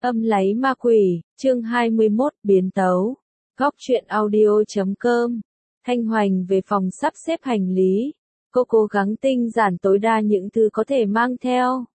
Âm láy ma quỷ, chương 21, biến tấu. Góc truyện audio.com. Thanh Hoành về phòng sắp xếp hành lý. Cô cố gắng tinh giản tối đa những thứ có thể mang theo.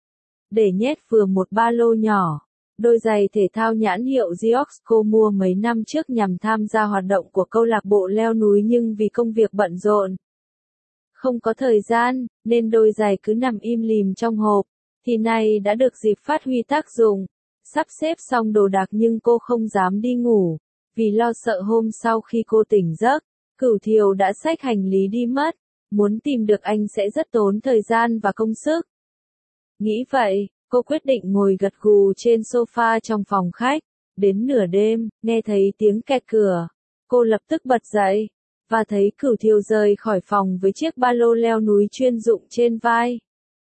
Để nhét vừa một ba lô nhỏ. Đôi giày thể thao nhãn hiệu Geox cô mua mấy năm trước nhằm tham gia hoạt động của câu lạc bộ leo núi, nhưng vì công việc bận rộn, không có thời gian, nên đôi giày cứ nằm im lìm trong hộp. Thì nay đã được dịp phát huy tác dụng. Sắp xếp xong đồ đạc nhưng cô không dám đi ngủ, vì lo sợ hôm sau khi cô tỉnh giấc, Cửu Thiều đã xách hành lý đi mất. Muốn tìm được anh sẽ rất tốn thời gian và công sức. Nghĩ vậy, cô quyết định ngồi gật gù trên sofa trong phòng khách. Đến nửa đêm, nghe thấy tiếng kẹt cửa. Cô lập tức bật dậy, và thấy Cửu Thiều rời khỏi phòng với chiếc ba lô leo núi chuyên dụng trên vai.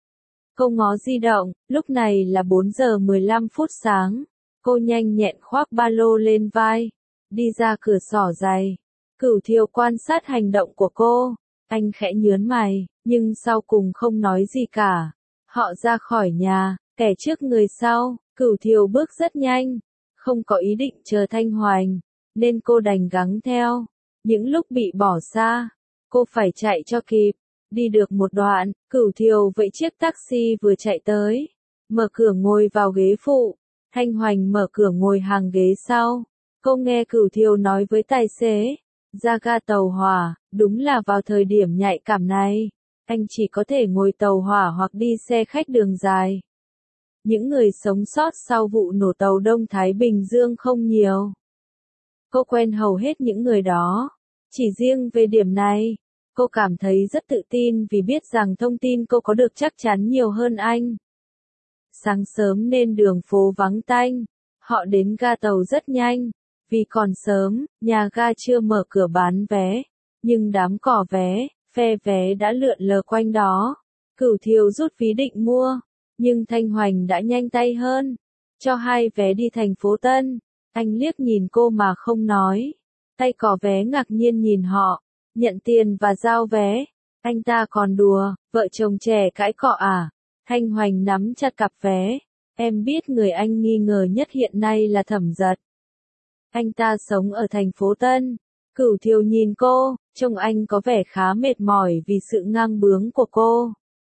Cô ngó di động, lúc này là 4 giờ 15 phút sáng. Cô nhanh nhẹn khoác ba lô lên vai, đi ra cửa xỏ giày. Cửu Thiều quan sát hành động của cô. Anh khẽ nhướng mày, nhưng sau cùng không nói gì cả. Họ ra khỏi nhà, kẻ trước người sau. Cửu Thiều bước rất nhanh, không có ý định chờ Thanh Hoành, nên cô đành gắng theo. Những lúc bị bỏ xa, cô phải chạy cho kịp. Đi được một đoạn, Cửu Thiều vẫy chiếc taxi vừa chạy tới. Mở cửa ngồi vào ghế phụ. Thanh Hoành mở cửa ngồi hàng ghế sau. Cô nghe Cửu Thiều nói với tài xế. Ra ga tàu hỏa, đúng là vào thời điểm nhạy cảm này. Anh chỉ có thể ngồi tàu hỏa hoặc đi xe khách đường dài. Những người sống sót sau vụ nổ tàu Đông Thái Bình Dương không nhiều. Cô quen hầu hết những người đó. Chỉ riêng về điểm này, cô cảm thấy rất tự tin vì biết rằng thông tin cô có được chắc chắn nhiều hơn anh. Sáng sớm nên đường phố vắng tanh. Họ đến ga tàu rất nhanh. Vì còn sớm, nhà ga chưa mở cửa bán vé. Nhưng đám cỏ vé, phe vé đã lượn lờ quanh đó. Cửu Thiều rút ví định mua. Nhưng Thanh Hoành đã nhanh tay hơn. Cho 2 vé đi thành phố Tân. Anh liếc nhìn cô mà không nói. Tay cỏ vé ngạc nhiên nhìn họ. Nhận tiền và giao vé. Anh ta còn đùa, vợ chồng trẻ cãi cọ à? Thanh Hoành nắm chặt cặp vé. Em biết người anh nghi ngờ nhất hiện nay là Thẩm Giật. Anh ta sống ở thành phố Tân. Cửu Thiều nhìn cô, trông anh có vẻ khá mệt mỏi vì sự ngang bướng của cô.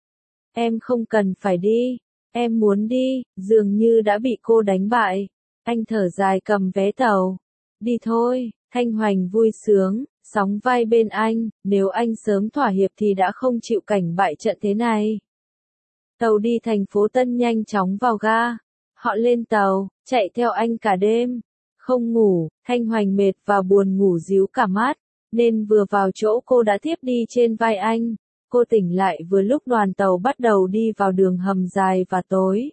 Em không cần phải đi. Em muốn đi, dường như đã bị cô đánh bại. Anh thở dài cầm vé tàu. Đi thôi. Thanh Hoành vui sướng, sóng vai bên anh. Nếu anh sớm thỏa hiệp thì đã không chịu cảnh bại trận thế này. Tàu đi thành phố Tân nhanh chóng vào ga. Họ lên tàu, chạy theo anh cả đêm. Không ngủ, Thanh Hoành mệt và buồn ngủ ríu cả mắt, nên vừa vào chỗ cô đã thiếp đi trên vai anh. Cô tỉnh lại vừa lúc đoàn tàu bắt đầu đi vào đường hầm dài và tối.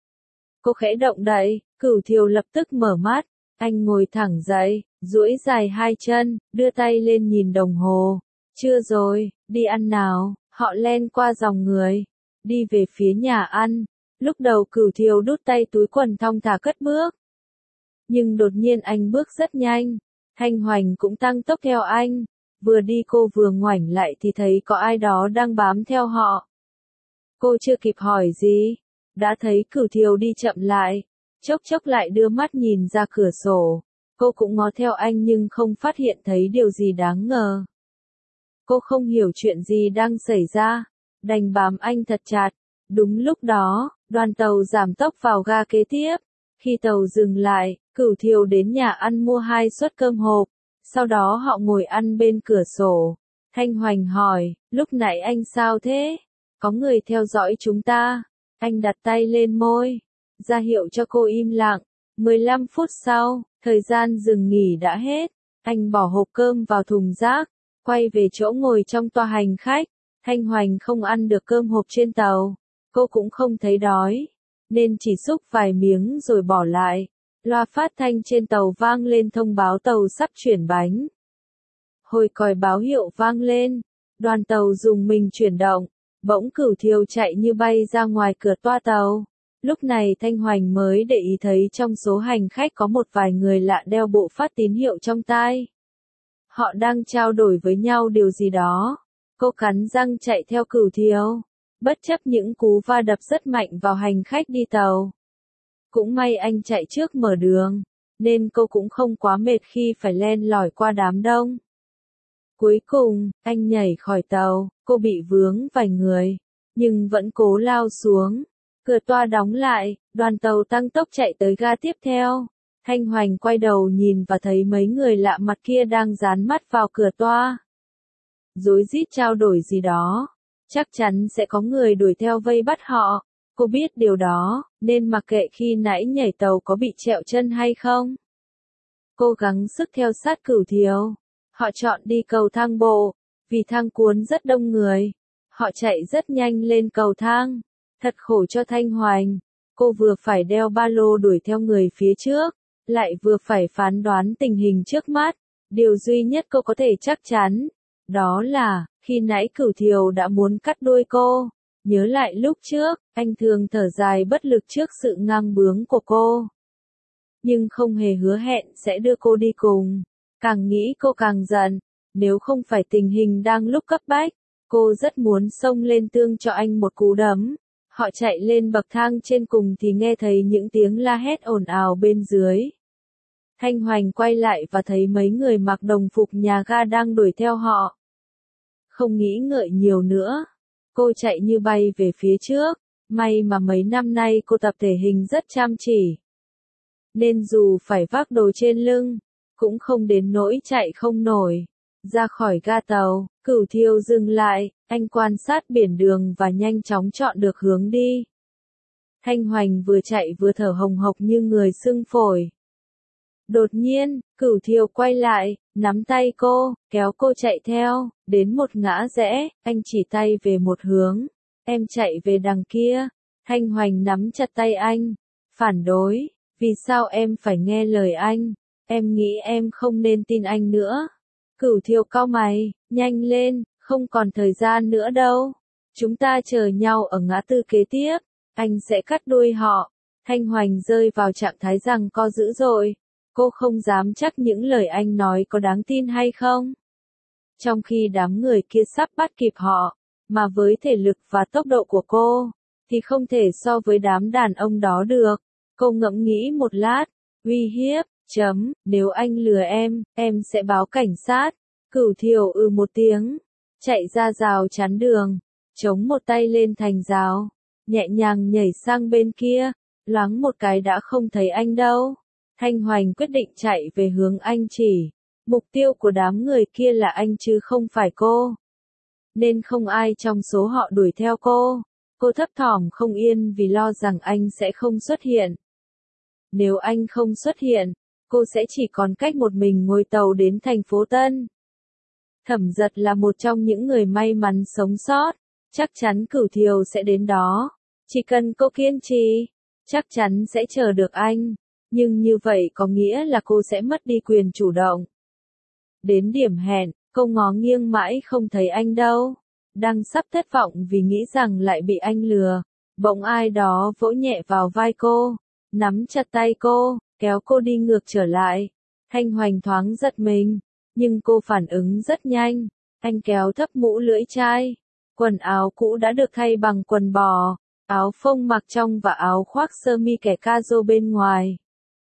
Cô khẽ động đậy, Cửu Thiều lập tức mở mắt. Anh ngồi thẳng dậy, duỗi dài 2 chân, đưa tay lên nhìn đồng hồ. Chưa rồi, đi ăn nào. Họ len qua dòng người, đi về phía nhà ăn. Lúc đầu Cửu Thiều đút tay túi quần thong thả cất bước. Nhưng đột nhiên anh bước rất nhanh. Thanh Hoành cũng tăng tốc theo anh. Vừa đi cô vừa ngoảnh lại thì thấy có ai đó đang bám theo họ. Cô chưa kịp hỏi gì, đã thấy Cửu Thiều đi chậm lại. Chốc chốc lại đưa mắt nhìn ra cửa sổ. Cô cũng ngó theo anh nhưng không phát hiện thấy điều gì đáng ngờ. Cô không hiểu chuyện gì đang xảy ra, đành bám anh thật chặt. Đúng lúc đó, đoàn tàu giảm tốc vào ga kế tiếp. Khi tàu dừng lại, Cửu Thiều đến nhà ăn mua 2 suất cơm hộp. Sau đó họ ngồi ăn bên cửa sổ. Thanh Hoành hỏi, lúc nãy anh sao thế? Có người theo dõi chúng ta. Anh đặt tay lên môi, ra hiệu cho cô im lặng. 15 phút sau, thời gian dừng nghỉ đã hết. Anh bỏ hộp cơm vào thùng rác, quay về chỗ ngồi trong toa hành khách. Thanh Hoành không ăn được cơm hộp trên tàu. Cô cũng không thấy đói, nên chỉ xúc vài miếng rồi bỏ lại. Loa phát thanh trên tàu vang lên thông báo tàu sắp chuyển bánh. Hồi còi báo hiệu vang lên, đoàn tàu rùng mình chuyển động. Bỗng Cửu Thiều chạy như bay ra ngoài cửa toa tàu. Lúc này Thanh Hoành mới để ý thấy trong số hành khách có một vài người lạ đeo bộ phát tín hiệu trong tai. Họ đang trao đổi với nhau điều gì đó. Cô cắn răng chạy theo Cửu Thiều, bất chấp những cú va đập rất mạnh vào hành khách đi tàu. Cũng may anh chạy trước mở đường, nên cô cũng không quá mệt khi phải len lỏi qua đám đông. Cuối cùng, anh nhảy khỏi tàu, cô bị vướng vài người, nhưng vẫn cố lao xuống. Cửa toa đóng lại, đoàn tàu tăng tốc chạy tới ga tiếp theo. Thanh Hoành quay đầu nhìn và thấy mấy người lạ mặt kia đang dán mắt vào cửa toa. Rối rít trao đổi gì đó. Chắc chắn sẽ có người đuổi theo vây bắt họ. Cô biết điều đó, nên mặc kệ khi nãy nhảy tàu có bị trẹo chân hay không. Cô gắng sức theo sát Cửu Thiều. Họ chọn đi cầu thang bộ, vì thang cuốn rất đông người. Họ chạy rất nhanh lên cầu thang. Thật khổ cho Thanh Hoành. Cô vừa phải đeo ba lô đuổi theo người phía trước, lại vừa phải phán đoán tình hình trước mắt. Điều duy nhất cô có thể chắc chắn, đó là, khi nãy Cửu Thiều đã muốn cắt đuôi cô. Nhớ lại lúc trước, anh thường thở dài bất lực trước sự ngang bướng của cô. Nhưng không hề hứa hẹn sẽ đưa cô đi cùng. Càng nghĩ cô càng giận, nếu không phải tình hình đang lúc cấp bách, cô rất muốn xông lên tương cho anh một cú đấm. Họ chạy lên bậc thang trên cùng thì nghe thấy những tiếng la hét ồn ào bên dưới. Thanh Hoành quay lại và thấy mấy người mặc đồng phục nhà ga đang đuổi theo họ. Không nghĩ ngợi nhiều nữa, cô chạy như bay về phía trước. May mà mấy năm nay cô tập thể hình rất chăm chỉ, nên dù phải vác đồ trên lưng, cũng không đến nỗi chạy không nổi. Ra khỏi ga tàu, Cửu Thiều dừng lại, anh quan sát biển đường và nhanh chóng chọn được hướng đi. Thanh Hoành vừa chạy vừa thở hồng hộc như người sưng phổi. Đột nhiên, Cửu Thiều quay lại, nắm tay cô, kéo cô chạy theo, đến một ngã rẽ, anh chỉ tay về một hướng. Em chạy về đằng kia. Thanh Hoành nắm chặt tay anh, phản đối, vì sao em phải nghe lời anh? Em nghĩ em không nên tin anh nữa. Cửu Thiều cau mày, nhanh lên, không còn thời gian nữa đâu. Chúng ta chờ nhau ở ngã tư kế tiếp, anh sẽ cắt đuôi họ. Thanh Hoành rơi vào trạng thái giằng co dữ dội. Cô không dám chắc những lời anh nói có đáng tin hay không. Trong khi đám người kia sắp bắt kịp họ, mà với thể lực và tốc độ của cô, thì không thể so với đám đàn ông đó được. Cô ngẫm nghĩ một lát, uy hiếp, nếu anh lừa em sẽ báo cảnh sát. Cửu Thiều một tiếng, chạy ra rào chắn đường, chống một tay lên thành rào, nhẹ nhàng nhảy sang bên kia, loáng một cái đã không thấy anh đâu. Thanh Hoành quyết định chạy về hướng anh chỉ. Mục tiêu của đám người kia là anh chứ không phải cô. Nên không ai trong số họ đuổi theo cô. Cô thấp thỏm không yên vì lo rằng anh sẽ không xuất hiện. Nếu anh không xuất hiện, cô sẽ chỉ còn cách một mình ngồi tàu đến thành phố Tân. Thẩm Giật là một trong những người may mắn sống sót. Chắc chắn Cửu Thiều sẽ đến đó. Chỉ cần cô kiên trì, chắc chắn sẽ chờ được anh. Nhưng như vậy có nghĩa là cô sẽ mất đi quyền chủ động. Đến điểm hẹn, cô ngó nghiêng mãi không thấy anh đâu. Đang sắp thất vọng vì nghĩ rằng lại bị anh lừa. Bỗng ai đó vỗ nhẹ vào vai cô, nắm chặt tay cô, kéo cô đi ngược trở lại. Thanh Hoành thoáng giật mình, nhưng cô phản ứng rất nhanh. Anh kéo thấp mũ lưỡi chai. Quần áo cũ đã được thay bằng quần bò, áo phông mặc trong và áo khoác sơ mi kẻ cazo bên ngoài.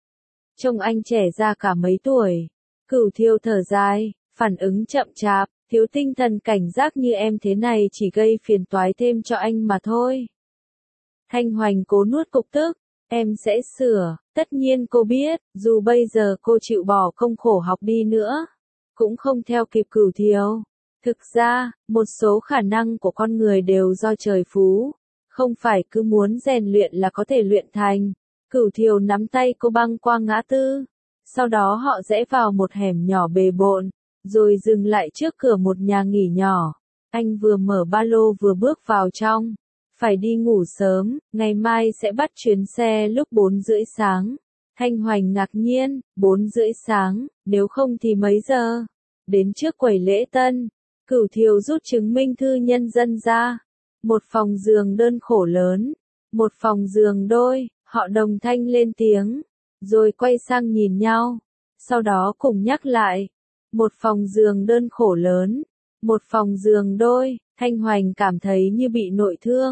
Trông anh trẻ ra cả mấy tuổi. Cửu Thiều thở dài, phản ứng chậm chạp, thiếu tinh thần cảnh giác như em thế này chỉ gây phiền toái thêm cho anh mà thôi. Thanh Hoành cố nuốt cục tức, em sẽ sửa, tất nhiên cô biết, dù bây giờ cô chịu bỏ công khổ học đi nữa, cũng không theo kịp Cửu Thiều. Thực ra, một số khả năng của con người đều do trời phú, không phải cứ muốn rèn luyện là có thể luyện thành. Cửu Thiều nắm tay cô băng qua ngã tư, sau đó họ rẽ vào một hẻm nhỏ bề bộn, rồi dừng lại trước cửa một nhà nghỉ nhỏ. Anh vừa mở ba lô vừa bước vào trong. Phải đi ngủ sớm, ngày mai sẽ bắt chuyến xe lúc 4:30 sáng. Thanh Hoành ngạc nhiên, 4:30 sáng, nếu không thì mấy giờ? Đến trước quầy lễ tân, Cửu Thiều rút chứng minh thư nhân dân ra. Một phòng giường đơn khổ lớn, một phòng giường đôi, họ đồng thanh lên tiếng, rồi quay sang nhìn nhau. Sau đó cùng nhắc lại, một phòng giường đơn khổ lớn, một phòng giường đôi. Thanh Hoành cảm thấy như bị nội thương.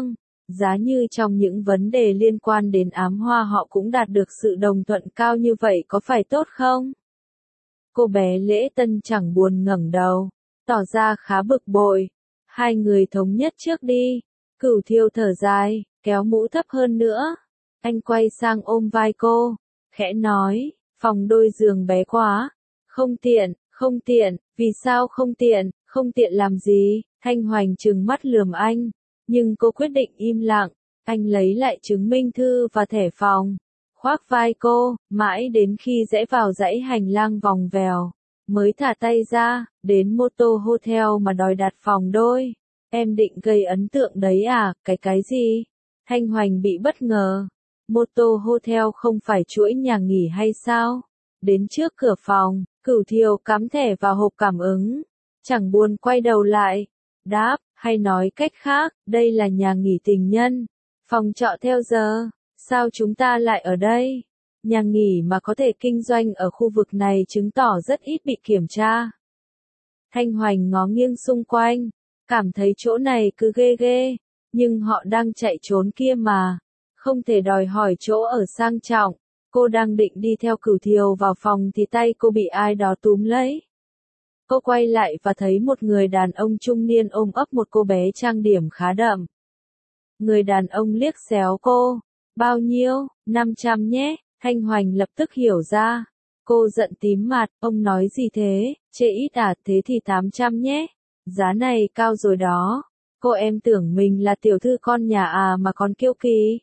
Giá như trong những vấn đề liên quan đến ám hoa họ cũng đạt được sự đồng thuận cao như vậy có phải tốt không? Cô bé Lễ Tân chẳng buồn ngẩng đầu, tỏ ra khá bực bội. Hai người thống nhất trước đi. Cửu Thiêu thở dài, kéo mũ thấp hơn nữa. Anh quay sang ôm vai cô, khẽ nói, phòng đôi giường bé quá. Không tiện, không tiện, vì sao không tiện, không tiện làm gì? Thanh Hoành trừng mắt lườm anh, nhưng cô quyết định im lặng. Anh lấy lại chứng minh thư và thẻ phòng, khoác vai cô, mãi đến khi rẽ vào dãy hành lang vòng vèo, mới thả tay ra, đến Moto Hotel mà đòi đặt phòng đôi. Em định gây ấn tượng đấy à, cái gì? Thanh Hoành bị bất ngờ. Moto Hotel không phải chuỗi nhà nghỉ hay sao? Đến trước cửa phòng, Cửu Thiều cắm thẻ vào hộp cảm ứng, chẳng buồn quay đầu lại. Đáp, hay nói cách khác, đây là nhà nghỉ tình nhân, phòng trọ theo giờ. Sao chúng ta lại ở đây? Nhà nghỉ mà có thể kinh doanh ở khu vực này chứng tỏ rất ít bị kiểm tra. Thanh Hoành ngó nghiêng xung quanh, cảm thấy chỗ này cứ ghê ghê, nhưng họ đang chạy trốn kia mà, không thể đòi hỏi chỗ ở sang trọng. Cô đang định đi theo Cửu Thiều vào phòng thì tay cô bị ai đó túm lấy. Cô quay lại và thấy một người đàn ông trung niên ôm ấp một cô bé trang điểm khá đậm. Người đàn ông liếc xéo cô. Bao nhiêu? 500 nhé. Thanh Hoành lập tức hiểu ra. Cô giận tím mặt, ông nói gì thế, chê ít à, thế thì 800 nhé. Giá này cao rồi đó. Cô em tưởng mình là tiểu thư con nhà à mà còn kiêu kỳ.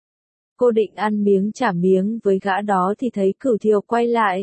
Cô định ăn miếng trả miếng với gã đó thì thấy Cửu Thiều quay lại.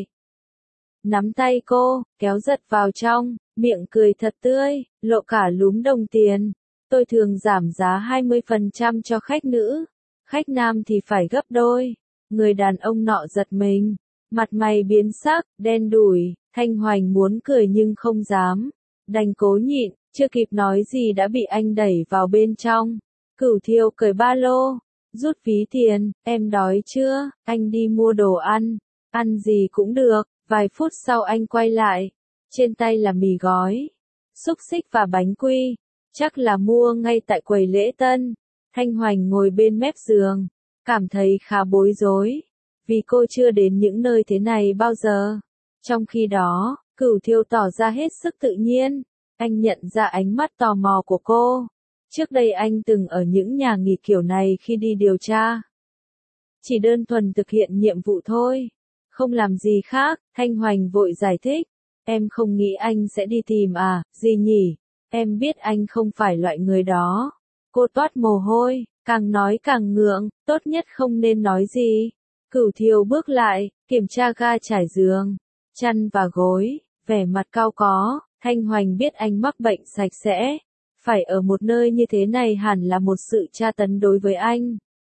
Nắm tay cô, kéo giật vào trong, miệng cười thật tươi, lộ cả lúm đồng tiền. Tôi thường giảm giá 20% cho khách nữ, khách nam thì phải gấp đôi. Người đàn ông nọ giật mình, mặt mày biến sắc, đen đủi. Thanh Hoành muốn cười nhưng không dám, đành cố nhịn, chưa kịp nói gì đã bị anh đẩy vào bên trong. Cửu Thiều cởi ba lô, rút ví tiền, em đói chưa, anh đi mua đồ ăn gì cũng được. Vài phút sau anh quay lại, trên tay là mì gói, xúc xích và bánh quy, chắc là mua ngay tại quầy Lễ Tân. Thanh Hoành ngồi bên mép giường, cảm thấy khá bối rối, vì cô chưa đến những nơi thế này bao giờ. Trong khi đó, Cửu Thiêu tỏ ra hết sức tự nhiên, anh nhận ra ánh mắt tò mò của cô. Trước đây anh từng ở những nhà nghỉ kiểu này khi đi điều tra. Chỉ đơn thuần thực hiện nhiệm vụ thôi. Không làm gì khác. Thanh Hoành vội giải thích. Em không nghĩ anh sẽ đi tìm à, gì nhỉ? Em biết anh không phải loại người đó. Cô toát mồ hôi, càng nói càng ngượng, tốt nhất không nên nói gì. Cửu Thiều bước lại, kiểm tra ga trải giường, chăn và gối, vẻ mặt cau có. Thanh Hoành biết anh mắc bệnh sạch sẽ. Phải ở một nơi như thế này hẳn là một sự tra tấn đối với anh.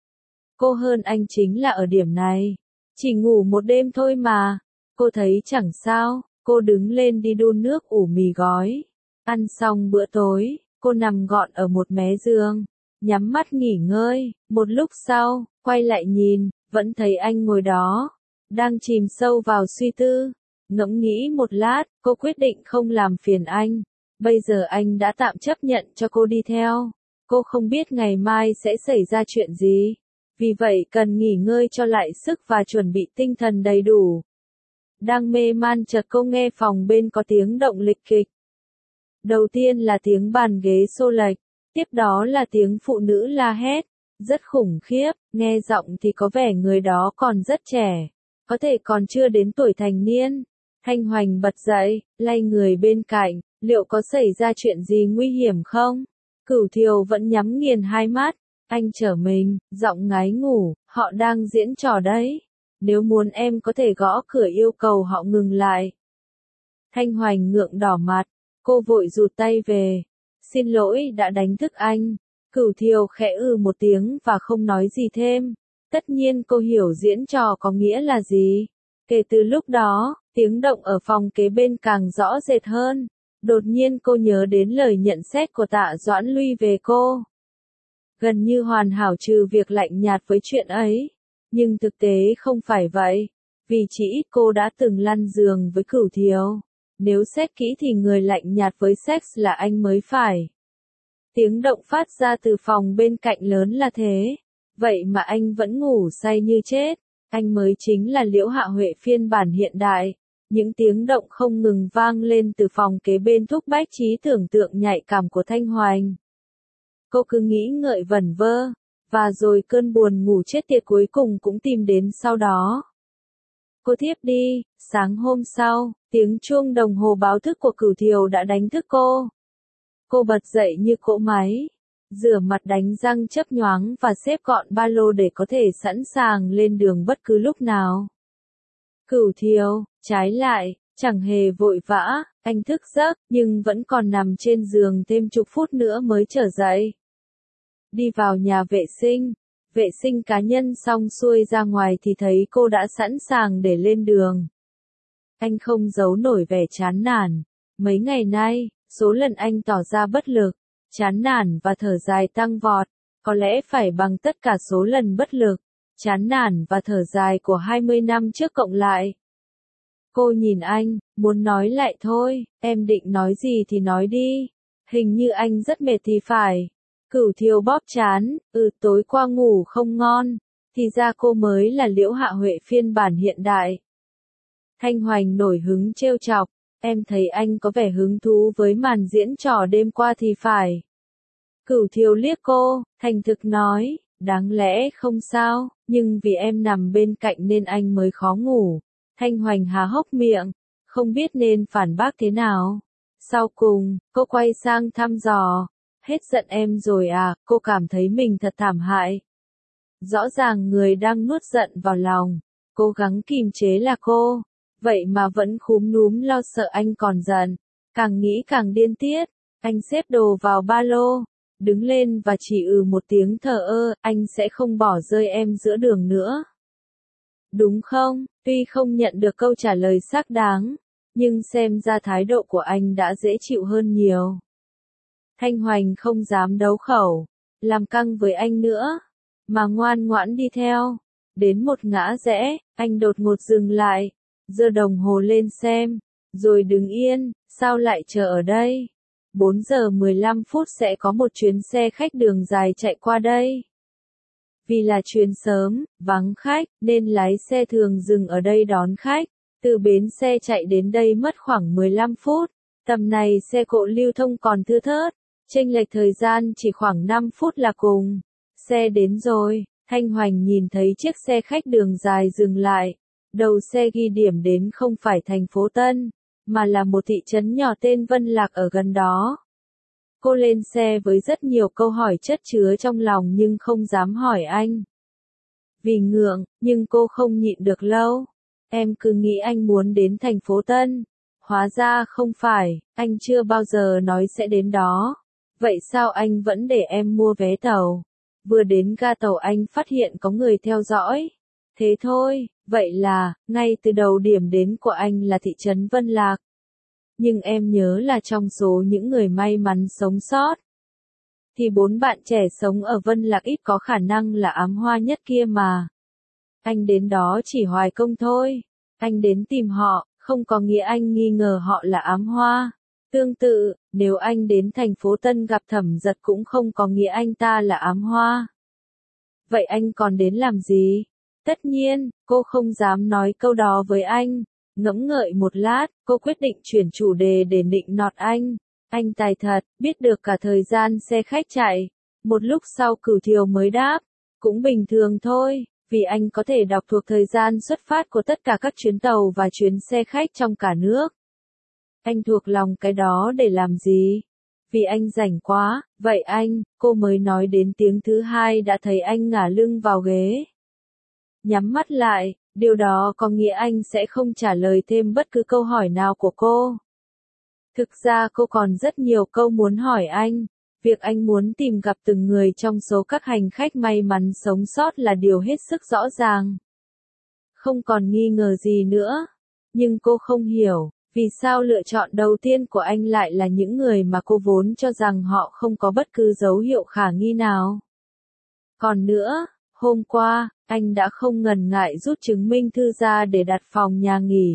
Cô hơn anh chính là ở điểm này. Chỉ ngủ một đêm thôi mà. Cô thấy chẳng sao. Cô đứng lên đi đun nước ủ mì gói. Ăn xong bữa tối, cô nằm gọn ở một mé giường, nhắm mắt nghỉ ngơi. Một lúc sau, quay lại nhìn, vẫn thấy anh ngồi đó, đang chìm sâu vào suy tư. Ngẫm nghĩ một lát, cô quyết định không làm phiền anh. Bây giờ anh đã tạm chấp nhận cho cô đi theo. Cô không biết ngày mai sẽ xảy ra chuyện gì. Vì vậy cần nghỉ ngơi cho lại sức và chuẩn bị tinh thần đầy đủ. Đang mê man chợt cô nghe phòng bên có tiếng động lịch kịch. Đầu tiên là tiếng bàn ghế xô lệch, tiếp đó là tiếng phụ nữ la hét, rất khủng khiếp, nghe giọng thì có vẻ người đó còn rất trẻ, có thể còn chưa đến tuổi thành niên. Thanh Hoành bật dậy, lay người bên cạnh, liệu có xảy ra chuyện gì nguy hiểm không? Cửu Thiều vẫn nhắm nghiền hai mắt, anh trở mình, giọng ngái ngủ, họ đang diễn trò đấy. Nếu muốn em có thể gõ cửa yêu cầu họ ngừng lại. Thanh Hoành ngượng đỏ mặt, cô vội rụt tay về. Xin lỗi đã đánh thức anh. Cửu Thiều khẽ một tiếng và không nói gì thêm. Tất nhiên cô hiểu diễn trò có nghĩa là gì. Kể từ lúc đó, tiếng động ở phòng kế bên càng rõ rệt hơn. Đột nhiên cô nhớ đến lời nhận xét của Tạ Doãn Luy về cô. Gần như hoàn hảo trừ việc lạnh nhạt với chuyện ấy. Nhưng thực tế không phải vậy. Vì chỉ ít cô đã từng lăn giường với Cửu Thiều. Nếu xét kỹ thì người lạnh nhạt với sex là anh mới phải. Tiếng động phát ra từ phòng bên cạnh lớn là thế. Vậy mà anh vẫn ngủ say như chết. Anh mới chính là Liễu Hạ Huệ phiên bản hiện đại. Những tiếng động không ngừng vang lên từ phòng kế bên thúc bách trí tưởng tượng nhạy cảm của Thanh Hoành. Cô cứ nghĩ ngợi vẩn vơ, và rồi cơn buồn ngủ chết tiệt cuối cùng cũng tìm đến sau đó. Cô thiếp đi, sáng hôm sau, tiếng chuông đồng hồ báo thức của Cửu Thiều đã đánh thức cô. Cô bật dậy như cỗ máy, rửa mặt đánh răng chớp nhoáng và xếp gọn ba lô để có thể sẵn sàng lên đường bất cứ lúc nào. Cửu Thiều, trái lại, chẳng hề vội vã, anh thức giấc nhưng vẫn còn nằm trên giường thêm chục phút nữa mới trở dậy. Đi vào nhà vệ sinh cá nhân xong xuôi ra ngoài thì thấy cô đã sẵn sàng để lên đường. Anh không giấu nổi vẻ chán nản. Mấy ngày nay, số lần anh tỏ ra bất lực, chán nản và thở dài tăng vọt, có lẽ phải bằng tất cả số lần bất lực, chán nản và thở dài của 20 năm trước cộng lại. Cô nhìn anh, muốn nói lại thôi, em định nói gì thì nói đi. Hình như anh rất mệt thì phải. Cửu Thiều bóp trán, tối qua ngủ không ngon, thì ra cô mới là Liễu Hạ Huệ phiên bản hiện đại. Thanh Hoành nổi hứng trêu chọc, em thấy anh có vẻ hứng thú với màn diễn trò đêm qua thì phải. Cửu Thiều liếc cô, thành thực nói, đáng lẽ không sao, nhưng vì em nằm bên cạnh nên anh mới khó ngủ. Thanh Hoành há hốc miệng, không biết nên phản bác thế nào. Sau cùng, cô quay sang thăm dò. Hết giận em rồi à, cô cảm thấy mình thật thảm hại. Rõ ràng người đang nuốt giận vào lòng, cố gắng kìm chế là cô, vậy mà vẫn khúm núm lo sợ anh còn giận. Càng nghĩ càng điên tiết, anh xếp đồ vào ba lô, đứng lên và chỉ một tiếng thờ ơ, anh sẽ không bỏ rơi em giữa đường nữa. Đúng không? Tuy không nhận được câu trả lời xác đáng, nhưng xem ra thái độ của anh đã dễ chịu hơn nhiều. Thanh Hoành không dám đấu khẩu, làm căng với anh nữa, mà ngoan ngoãn đi theo. Đến một ngã rẽ, anh đột ngột dừng lại, giơ đồng hồ lên xem, rồi đứng yên, sao lại chờ ở đây? 4 giờ 15 phút sẽ có một chuyến xe khách đường dài chạy qua đây. Vì là chuyến sớm, vắng khách, nên lái xe thường dừng ở đây đón khách. Từ bến xe chạy đến đây mất khoảng 15 phút. Tầm này xe cộ lưu thông còn thưa thớt. Chênh lệch thời gian chỉ khoảng 5 phút là cùng. Xe đến rồi, Thanh Hoành nhìn thấy chiếc xe khách đường dài dừng lại. Đầu xe ghi điểm đến không phải thành phố Tân, mà là một thị trấn nhỏ tên Vân Lạc ở gần đó. Cô lên xe với rất nhiều câu hỏi chất chứa trong lòng nhưng không dám hỏi anh. Vì ngượng, nhưng cô không nhịn được lâu. Em cứ nghĩ anh muốn đến thành phố Tân. Hóa ra không phải, anh chưa bao giờ nói sẽ đến đó. Vậy sao anh vẫn để em mua vé tàu? Vừa đến ga tàu anh phát hiện có người theo dõi. Thế thôi, vậy là, ngay từ đầu điểm đến của anh là thị trấn Vân Lạc. Nhưng em nhớ là trong số những người may mắn sống sót, thì 4 bạn trẻ sống ở Vân Lạc ít có khả năng là ám hoa nhất kia mà. Anh đến đó chỉ hoài công thôi. Anh đến tìm họ, không có nghĩa anh nghi ngờ họ là ám hoa. Tương tự, nếu anh đến thành phố Tân gặp Thẩm Giật cũng không có nghĩa anh ta là ám hoa. Vậy anh còn đến làm gì? Tất nhiên, cô không dám nói câu đó với anh. Ngẫm ngợi một lát, cô quyết định chuyển chủ đề để nịnh nọt anh. Anh tài thật, biết được cả thời gian xe khách chạy. Một lúc sau Cửu Thiều mới đáp. Cũng bình thường thôi, vì anh có thể đọc thuộc thời gian xuất phát của tất cả các chuyến tàu và chuyến xe khách trong cả nước. Anh thuộc lòng cái đó để làm gì? Vì anh rảnh quá, vậy anh, cô mới nói đến tiếng thứ hai đã thấy anh ngả lưng vào ghế. Nhắm mắt lại, điều đó có nghĩa anh sẽ không trả lời thêm bất cứ câu hỏi nào của cô. Thực ra cô còn rất nhiều câu muốn hỏi anh. Việc anh muốn tìm gặp từng người trong số các hành khách may mắn sống sót là điều hết sức rõ ràng. Không còn nghi ngờ gì nữa. Nhưng cô không hiểu, vì sao lựa chọn đầu tiên của anh lại là những người mà cô vốn cho rằng họ không có bất cứ dấu hiệu khả nghi nào. Còn nữa, hôm qua, anh đã không ngần ngại rút chứng minh thư ra để đặt phòng nhà nghỉ.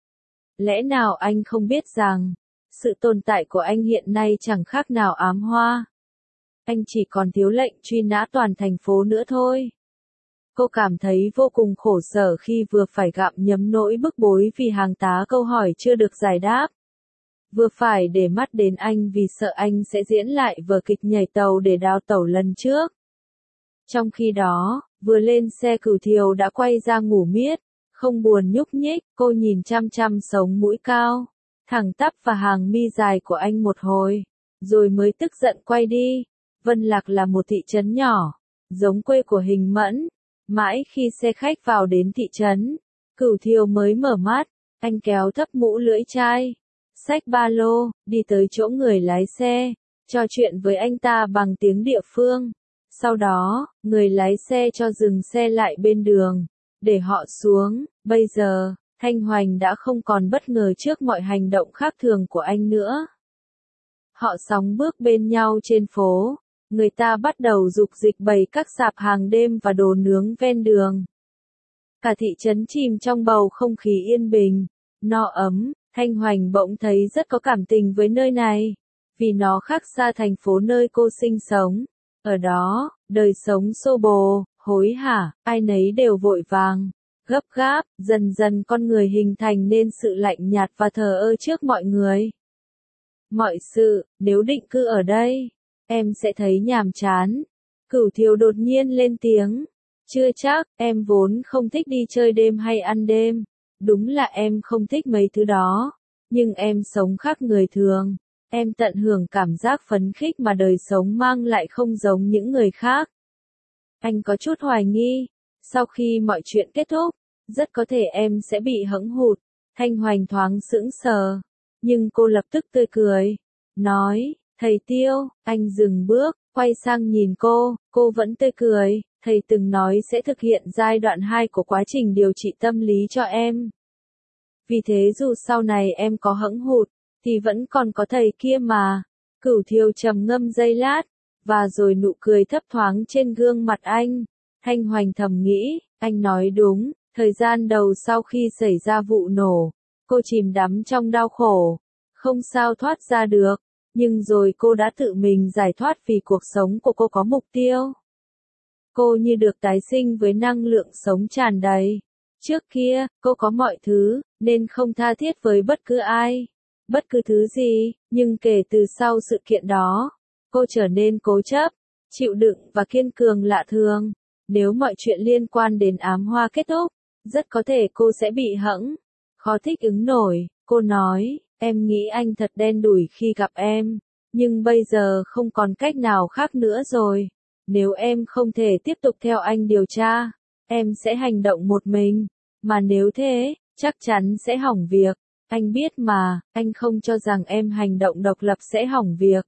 Lẽ nào anh không biết rằng, sự tồn tại của anh hiện nay chẳng khác nào ám hoa? anh chỉ còn thiếu lệnh truy nã toàn thành phố nữa thôi. Cô cảm thấy vô cùng khổ sở khi vừa phải gặm nhấm nỗi bức bối vì hàng tá câu hỏi chưa được giải đáp. Vừa phải để mắt đến anh vì sợ anh sẽ diễn lại vở kịch nhảy tàu để đào tẩu lần trước. Trong khi đó, vừa lên xe Cửu Thiều đã quay ra ngủ miết, không buồn nhúc nhích, cô nhìn chăm chăm sống mũi cao, thẳng tắp và hàng mi dài của anh một hồi, rồi mới tức giận quay đi. Vân Lạc là một thị trấn nhỏ, giống quê của Hình Mẫn. Mãi khi xe khách vào đến thị trấn, Cửu Thiều mới mở mắt, anh kéo thấp mũ lưỡi chai, xách ba lô, đi tới chỗ người lái xe, trò chuyện với anh ta bằng tiếng địa phương. Sau đó, người lái xe cho dừng xe lại bên đường, để họ xuống. Bây giờ, Thanh Hoành đã không còn bất ngờ trước mọi hành động khác thường của anh nữa. Họ sóng bước bên nhau trên phố, người ta bắt đầu dục dịch bày các sạp hàng đêm và đồ nướng ven đường. Cả thị trấn chìm trong bầu không khí yên bình, no ấm. Thanh Hoành bỗng thấy rất có cảm tình với nơi này, vì nó khác xa thành phố nơi cô sinh sống. Ở đó, đời sống xô bồ, hối hả, ai nấy đều vội vàng, gấp gáp, dần dần con người hình thành nên sự lạnh nhạt và thờ ơ trước mọi người. Mọi sự, nếu định cư ở đây, em sẽ thấy nhàm chán. Cửu Thiều đột nhiên lên tiếng. Chưa chắc, em vốn không thích đi chơi đêm hay ăn đêm. Đúng là em không thích mấy thứ đó. Nhưng em sống khác người thường. Em tận hưởng cảm giác phấn khích mà đời sống mang lại không giống những người khác. Anh có chút hoài nghi. Sau khi mọi chuyện kết thúc, rất có thể em sẽ bị hẫng hụt. Thanh Hoành thoáng sững sờ. Nhưng cô lập tức tươi cười. Nói, thầy Tiêu, anh dừng bước, quay sang nhìn cô vẫn tươi cười. Thầy từng nói sẽ thực hiện giai đoạn 2 của quá trình điều trị tâm lý cho em. Vì thế dù sau này em có hẫng hụt, thì vẫn còn có thầy kia mà. Cửu Thiều trầm ngâm giây lát, và rồi nụ cười thấp thoáng trên gương mặt anh. Thanh Hoành thầm nghĩ, anh nói đúng, thời gian đầu sau khi xảy ra vụ nổ, cô chìm đắm trong đau khổ, không sao thoát ra được, nhưng rồi cô đã tự mình giải thoát vì cuộc sống của cô có mục tiêu. Cô như được tái sinh với năng lượng sống tràn đầy. Trước kia, cô có mọi thứ, nên không tha thiết với bất cứ ai, bất cứ thứ gì, nhưng kể từ sau sự kiện đó, cô trở nên cố chấp, chịu đựng và kiên cường lạ thường. Nếu mọi chuyện liên quan đến ám hoa kết thúc, rất có thể cô sẽ bị hẫng, khó thích ứng nổi. Cô nói, em nghĩ anh thật đen đủi khi gặp em, nhưng bây giờ không còn cách nào khác nữa rồi. Nếu em không thể tiếp tục theo anh điều tra, em sẽ hành động một mình, mà nếu thế, chắc chắn sẽ hỏng việc. Anh biết mà, anh không cho rằng em hành động độc lập sẽ hỏng việc.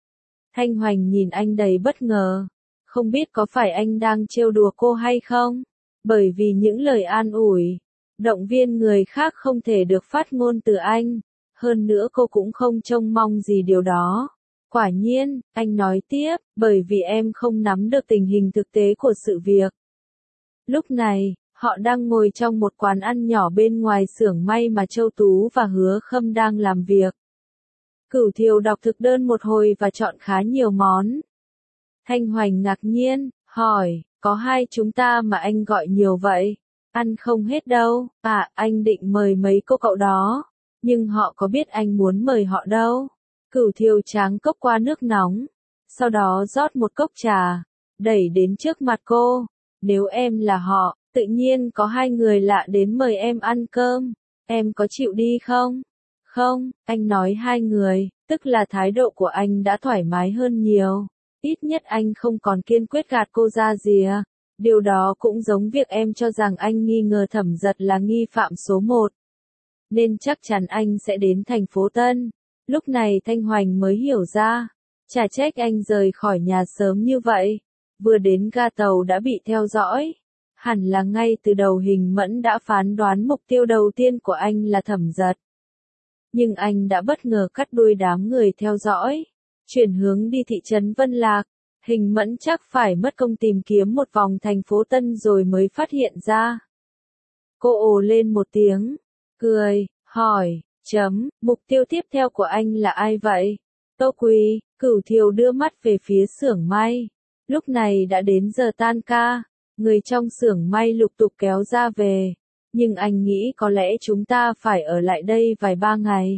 Thanh Hoành nhìn anh đầy bất ngờ, không biết có phải anh đang trêu đùa cô hay không, bởi vì những lời an ủi, động viên người khác không thể được phát ngôn từ anh, hơn nữa cô cũng không trông mong gì điều đó. Quả nhiên, anh nói tiếp, bởi vì em không nắm được tình hình thực tế của sự việc. Lúc này, họ đang ngồi trong một quán ăn nhỏ bên ngoài xưởng may mà Châu Tú và Hứa Khâm đang làm việc. Cửu Thiều đọc thực đơn một hồi và chọn khá nhiều món. Thanh Hoành ngạc nhiên, hỏi, có hai chúng ta mà anh gọi nhiều vậy? Ăn không hết đâu. À, anh định mời mấy cô cậu đó, nhưng họ có biết anh muốn mời họ đâu. Cửu Thiều tráng cốc qua nước nóng, sau đó rót một cốc trà, đẩy đến trước mặt cô. Nếu em là họ, tự nhiên có hai người lạ đến mời em ăn cơm, em có chịu đi không? Không, anh nói hai người, tức là thái độ của anh đã thoải mái hơn nhiều. Ít nhất anh không còn kiên quyết gạt cô ra rìa. Điều đó cũng giống việc em cho rằng anh nghi ngờ Thẩm Giật là nghi phạm số 1. Nên chắc chắn anh sẽ đến thành phố Tân. Lúc này Thanh Hoành mới hiểu ra. Chả trách anh rời khỏi nhà sớm như vậy. Vừa đến ga tàu đã bị theo dõi. Hẳn là ngay từ đầu Hình Mẫn đã phán đoán mục tiêu đầu tiên của anh là Thẩm Giật. Nhưng anh đã bất ngờ cắt đuôi đám người theo dõi, chuyển hướng đi thị trấn Vân Lạc. Hình Mẫn chắc phải mất công tìm kiếm một vòng thành phố Tân rồi mới phát hiện ra. Cô ồ lên một tiếng, cười, hỏi, mục tiêu tiếp theo của anh là ai vậy? Tô Quỳ, Cửu Thiều đưa mắt về phía xưởng may. Lúc này đã đến giờ tan ca, người trong xưởng may lục tục kéo ra về. Nhưng anh nghĩ có lẽ chúng ta phải ở lại đây vài ba ngày.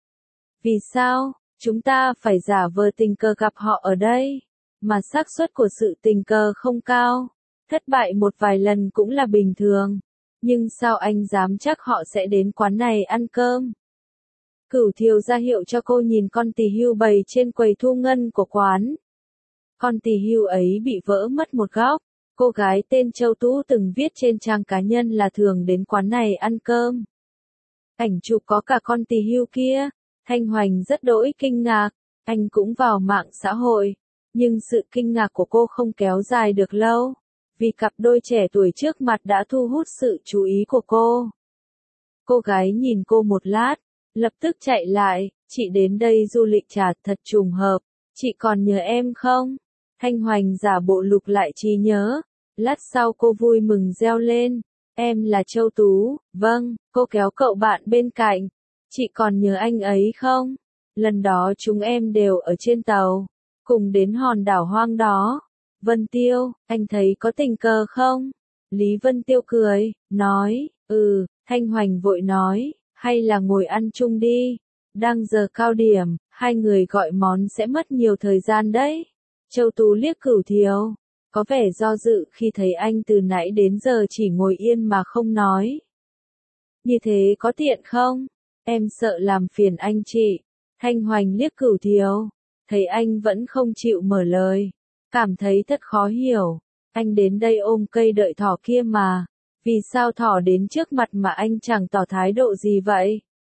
Vì sao? Chúng ta phải giả vờ tình cờ gặp họ ở đây, mà xác suất của sự tình cờ không cao. Thất bại một vài lần cũng là bình thường. Nhưng sao anh dám chắc họ sẽ đến quán này ăn cơm? Cửu Thiều ra hiệu cho cô nhìn con tỳ hưu bày trên quầy thu ngân của quán. Con tỳ hưu ấy bị vỡ mất một góc. Cô gái tên Châu Tú từng viết trên trang cá nhân là thường đến quán này ăn cơm. Ảnh chụp có cả con tỳ hưu kia. Thanh Hoành rất đỗi kinh ngạc. Anh cũng vào mạng xã hội. Nhưng sự kinh ngạc của cô không kéo dài được lâu. Vì cặp đôi trẻ tuổi trước mặt đã thu hút sự chú ý của cô. Cô gái nhìn cô một lát, lập tức chạy lại, chị đến đây du lịch thật trùng hợp, chị còn nhớ em không? Thanh Hoành giả bộ lục lại trí nhớ, lát sau cô vui mừng reo lên, em là Châu Tú, vâng, cô kéo cậu bạn bên cạnh, chị còn nhớ anh ấy không? Lần đó chúng em đều ở trên tàu, cùng đến hòn đảo hoang đó. Vân Tiêu, anh thấy có tình cờ không? Lý Vân Tiêu cười, nói, Thanh Hoành vội nói, hay là ngồi ăn chung đi. Đang giờ cao điểm, hai người gọi món sẽ mất nhiều thời gian đấy. Châu Tú liếc Cửu Thiều, có vẻ do dự khi thấy anh từ nãy đến giờ chỉ ngồi yên mà không nói. Như thế có tiện không? Em sợ làm phiền anh chị. Thanh Hoành liếc Cửu Thiều, thấy anh vẫn không chịu mở lời. Cảm thấy thật khó hiểu, anh đến đây ôm cây đợi thỏ kia mà, vì sao thỏ đến trước mặt mà anh chẳng tỏ thái độ gì vậy?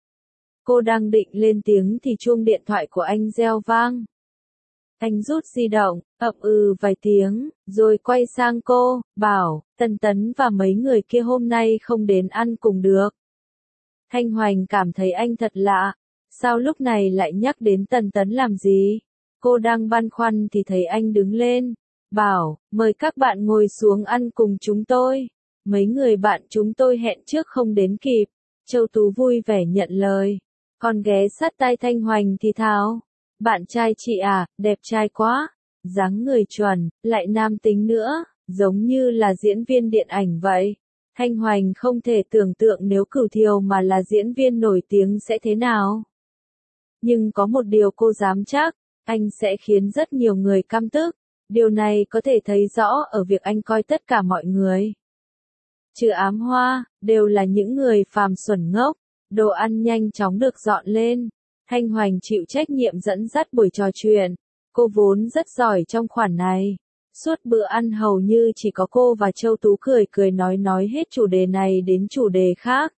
Cô đang định lên tiếng thì chuông điện thoại của anh reo vang. Anh rút di động, ậm vài tiếng, rồi quay sang cô, bảo, Tần Tấn và mấy người kia hôm nay không đến ăn cùng được. Thanh Hoành cảm thấy anh thật lạ, sao lúc này lại nhắc đến Tần Tấn làm gì? Cô đang băn khoăn thì thấy anh đứng lên, bảo, mời các bạn ngồi xuống ăn cùng chúng tôi. Mấy người bạn chúng tôi hẹn trước không đến kịp. Châu Tú vui vẻ nhận lời. Còn ghé sát tai Thanh Hoành thì thào. Bạn trai chị à, đẹp trai quá. Dáng người chuẩn, lại nam tính nữa, giống như là diễn viên điện ảnh vậy. Thanh Hoành không thể tưởng tượng nếu Cửu Thiều mà là diễn viên nổi tiếng sẽ thế nào. Nhưng có một điều cô dám chắc. Anh sẽ khiến rất nhiều người căm tức. Điều này có thể thấy rõ ở việc anh coi tất cả mọi người, trừ Ám Hoa, đều là những người phàm xuẩn ngốc. Đồ ăn nhanh chóng được dọn lên. Thanh Hoành chịu trách nhiệm dẫn dắt buổi trò chuyện. Cô vốn rất giỏi trong khoản này. Suốt bữa ăn hầu như chỉ có cô và Châu Tú cười cười nói hết chủ đề này đến chủ đề khác.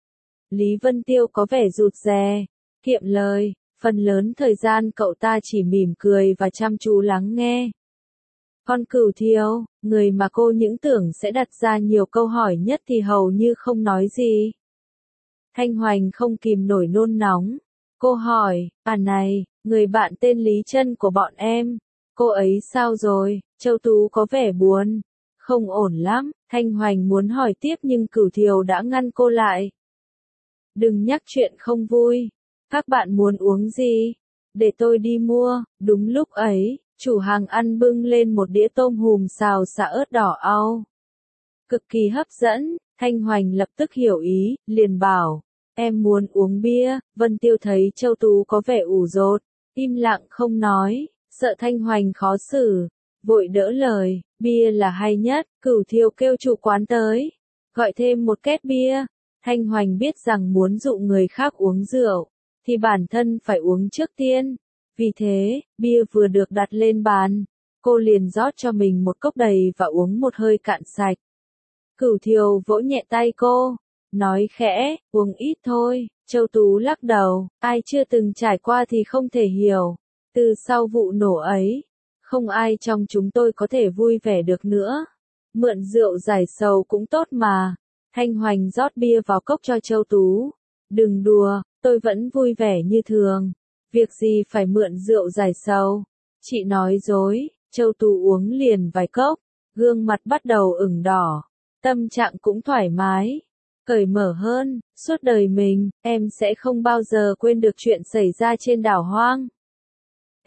Lý Vân Tiêu có vẻ rụt rè, kiệm lời. Phần lớn thời gian cậu ta chỉ mỉm cười và chăm chú lắng nghe. Còn Cửu Thiều, người mà cô những tưởng sẽ đặt ra nhiều câu hỏi nhất thì hầu như không nói gì. Thanh Hoành không kìm nổi nôn nóng. Cô hỏi, này, người bạn tên Lý Trân của bọn em, cô ấy sao rồi? Châu Tú có vẻ buồn. Không ổn lắm. Thanh Hoành muốn hỏi tiếp nhưng Cửu Thiều đã ngăn cô lại. Đừng nhắc chuyện không vui. Các bạn muốn uống gì? Để tôi đi mua. Đúng lúc ấy, chủ hàng ăn bưng lên một đĩa tôm hùm xào sả ớt đỏ au. Cực kỳ hấp dẫn, Thanh Hoành lập tức hiểu ý, liền bảo, em muốn uống bia. Vân Tiêu thấy Châu Tú có vẻ ủ rột, im lặng không nói, sợ Thanh Hoành khó xử, vội đỡ lời, bia là hay nhất. Cửu Thiều kêu chủ quán tới, gọi thêm một két bia. Thanh Hoành biết rằng muốn dụ người khác uống rượu, thì bản thân phải uống trước tiên. Vì thế, bia vừa được đặt lên bàn, cô liền rót cho mình một cốc đầy và uống một hơi cạn sạch. Cửu Thiều vỗ nhẹ tay cô, nói khẽ, uống ít thôi. Châu Tú lắc đầu, ai chưa từng trải qua thì không thể hiểu. Từ sau vụ nổ ấy, không ai trong chúng tôi có thể vui vẻ được nữa. Mượn rượu giải sầu cũng tốt mà. Thanh Hoành rót bia vào cốc cho Châu Tú. Đừng đùa, tôi vẫn vui vẻ như thường. Việc gì phải mượn rượu giải sầu? Chị nói dối. Châu Tú uống liền vài cốc, gương mặt bắt đầu ửng đỏ. Tâm trạng cũng thoải mái, cởi mở hơn. Suốt đời mình, em sẽ không bao giờ quên được chuyện xảy ra trên đảo hoang.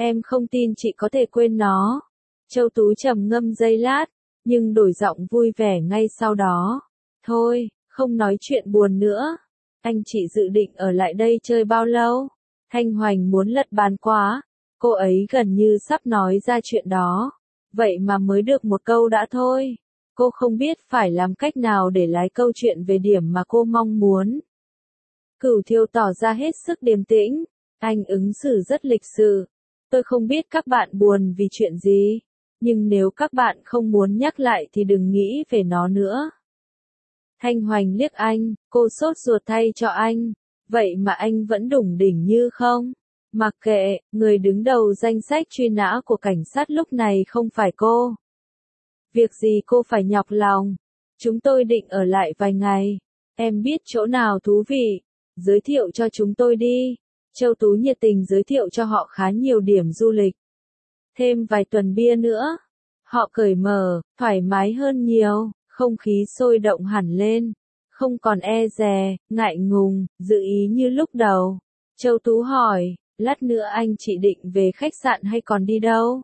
Em không tin chị có thể quên nó. Châu Tú trầm ngâm giây lát, nhưng đổi giọng vui vẻ ngay sau đó. Thôi, không nói chuyện buồn nữa. Anh chị dự định ở lại đây chơi bao lâu? Thanh Hoành muốn lật bàn quá. Cô ấy gần như sắp nói ra chuyện đó. Vậy mà mới được một câu đã thôi. Cô không biết phải làm cách nào để lái câu chuyện về điểm mà cô mong muốn. Cửu Thiêu tỏ ra hết sức điềm tĩnh. Anh ứng xử rất lịch sự. Tôi không biết các bạn buồn vì chuyện gì. Nhưng nếu các bạn không muốn nhắc lại thì đừng nghĩ về nó nữa. Thanh Hoành liếc anh, cô sốt ruột thay cho anh. Vậy mà anh vẫn đủng đỉnh như không. Mặc kệ, người đứng đầu danh sách truy nã của cảnh sát lúc này không phải cô. Việc gì cô phải nhọc lòng. Chúng tôi định ở lại vài ngày. Em biết chỗ nào thú vị. Giới thiệu cho chúng tôi đi. Châu Tú nhiệt tình giới thiệu cho họ khá nhiều điểm du lịch. Thêm vài tuần bia nữa. Họ cởi mở, thoải mái hơn nhiều, không khí sôi động hẳn lên. Không còn e dè, ngại ngùng, dự ý như lúc đầu. Châu Tú hỏi, lát nữa anh chị định về khách sạn hay còn đi đâu?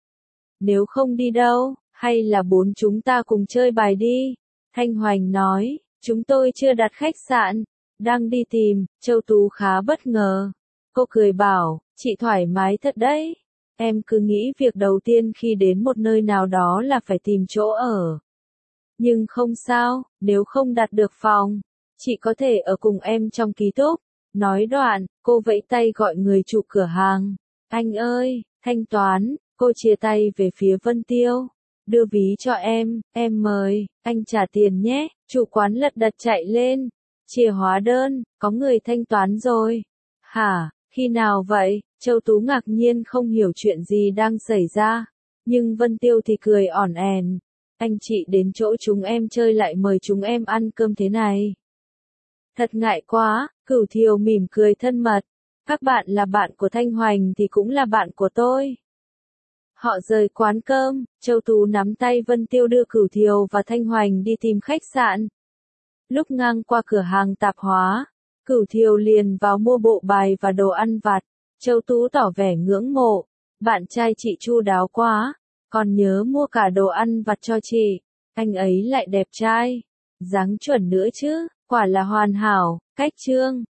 Nếu không đi đâu, hay là bốn chúng ta cùng chơi bài đi? Thanh Hoành nói, chúng tôi chưa đặt khách sạn, đang đi tìm. Châu Tú khá bất ngờ. Cô cười bảo, chị thoải mái thật đấy. Em cứ nghĩ việc đầu tiên khi đến một nơi nào đó là phải tìm chỗ ở. Nhưng không sao, nếu không đặt được phòng, chị có thể ở cùng em trong ký túc. Nói đoạn, cô vẫy tay gọi người chủ cửa hàng. Anh ơi, thanh toán. Cô chia tay về phía Vân Tiêu. Đưa ví cho em mời, anh trả tiền nhé. Chủ quán lật đật chạy lên. Chìa hóa đơn, có người thanh toán rồi. Hả, khi nào vậy? Châu Tú ngạc nhiên không hiểu chuyện gì đang xảy ra. Nhưng Vân Tiêu thì cười ỏn ẻn. Anh chị đến chỗ chúng em chơi lại mời chúng em ăn cơm thế này. Thật ngại quá, Cửu Thiều mỉm cười thân mật. Các bạn là bạn của Thanh Hoành thì cũng là bạn của tôi. Họ rời quán cơm, Châu Tú nắm tay Vân Tiêu đưa Cửu Thiều và Thanh Hoành đi tìm khách sạn. Lúc ngang qua cửa hàng tạp hóa, Cửu Thiều liền vào mua bộ bài và đồ ăn vặt. Châu Tú tỏ vẻ ngưỡng mộ. Bạn trai chị chu đáo quá, còn nhớ mua cả đồ ăn vặt cho chị. Anh ấy lại đẹp trai, dáng chuẩn nữa chứ, quả là hoàn hảo. Cách Trương